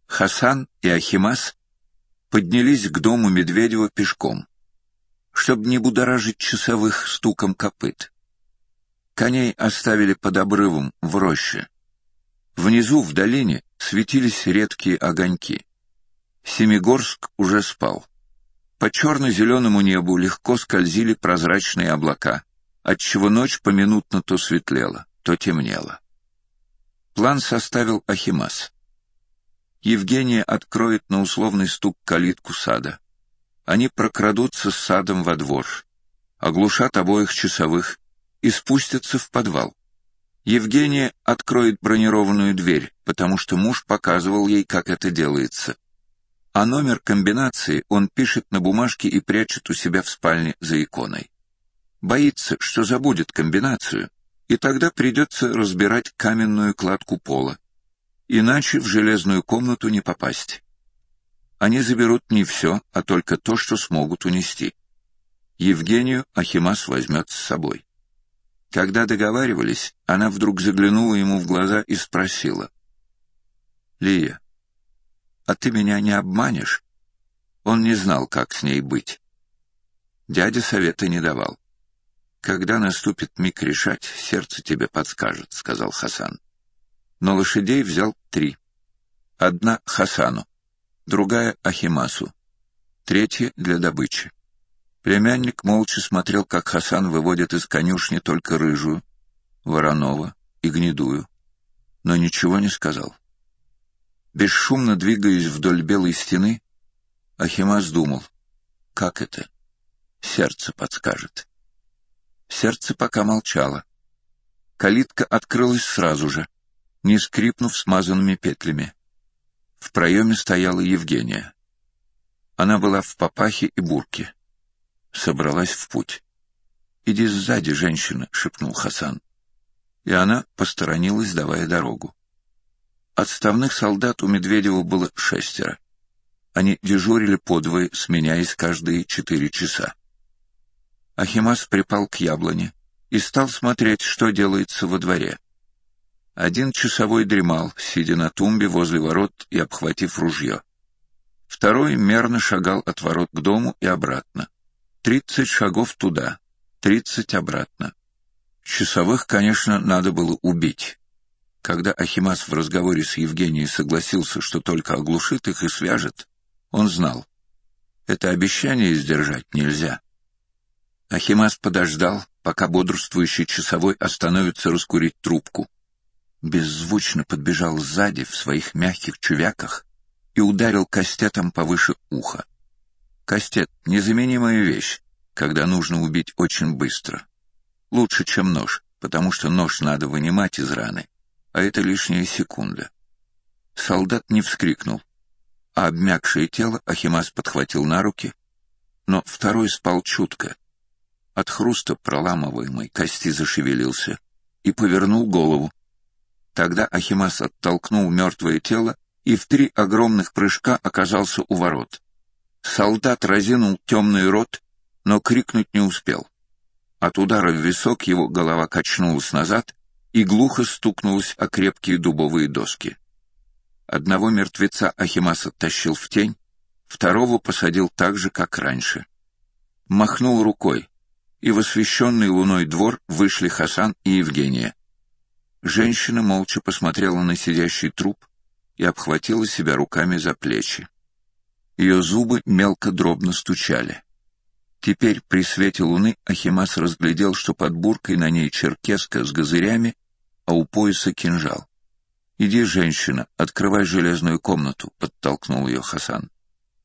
Хасан и Ахимас поднялись к дому Медведева пешком, чтобы не будоражить часовых стуком копыт. Коней оставили под обрывом в роще. Внизу, в долине, светились редкие огоньки. Семигорск уже спал. По черно-зеленому небу легко скользили прозрачные облака, отчего ночь поминутно то светлела, то темнела. План составил Ахимас. Евгения откроет на условный стук калитку сада. Они прокрадутся с садом во двор, оглушат обоих часовых и спустятся в подвал. Евгения откроет бронированную дверь, потому что муж показывал ей, как это делается. А номер комбинации он пишет на бумажке и прячет у себя в спальне за иконой. Боится, что забудет комбинацию, и тогда придется разбирать каменную кладку пола. Иначе в железную комнату не попасть. Они заберут не все, а только то, что смогут унести. Евгению Ахимас возьмет с собой. Когда договаривались, она вдруг заглянула ему в глаза и спросила: «Лия, а ты меня не обманешь?» Он не знал, как с ней быть. Дядя совета не давал. «Когда наступит миг решать, сердце тебе подскажет», — сказал Хасан. Но лошадей взял 3. Одна Хасану, другая Ахимасу, третья для добычи. Племянник молча смотрел, как Хасан выводит из конюшни только рыжую, Воронова и гнедую, но ничего не сказал. Бесшумно двигаясь вдоль белой стены, Ахимас думал: как это? Сердце подскажет. Сердце пока молчало. Калитка открылась сразу же, не скрипнув смазанными петлями. В проеме стояла Евгения. Она была в папахе и бурке. Собралась в путь. «Иди сзади, женщина», — шепнул Хасан. И она посторонилась, давая дорогу. Отставных солдат у Медведева было 6. Они дежурили подвое, сменяясь каждые 4 часа. Ахимас припал к яблоне и стал смотреть, что делается во дворе. Один часовой дремал, сидя на тумбе возле ворот и обхватив ружье. Второй мерно шагал от ворот к дому и обратно. 30 шагов туда, 30 обратно. Часовых, конечно, надо было убить. Когда Ахимас в разговоре с Евгенией согласился, что только оглушит их и свяжет, он знал: это обещание сдержать нельзя. Ахимас подождал, пока бодрствующий часовой остановится раскурить трубку. Беззвучно подбежал сзади в своих мягких чувяках и ударил кастетом повыше уха. Кастет — незаменимая вещь, когда нужно убить очень быстро. Лучше, чем нож, потому что нож надо вынимать из раны, а это лишняя секунда. Солдат не вскрикнул, а обмякшее тело Ахимас подхватил на руки, но второй спал чутко. От хруста проламываемой кости зашевелился и повернул голову. Тогда Ахимас оттолкнул мертвое тело и в 3 огромных прыжка оказался у ворот. Солдат разинул темный рот, но крикнуть не успел. От удара в висок его голова качнулась назад и глухо стукнулась о крепкие дубовые доски. Одного мертвеца Ахимас оттащил в тень, второго посадил так же, как раньше. Махнул рукой, и в освещенный луной двор вышли Хасан и Евгения. Женщина молча посмотрела на сидящий труп и обхватила себя руками за плечи. Ее зубы мелко-дробно стучали. Теперь при свете луны Ахимас разглядел, что под буркой на ней черкеска с газырями, а у пояса кинжал. «Иди, женщина, открывай железную комнату», — подтолкнул ее Хасан.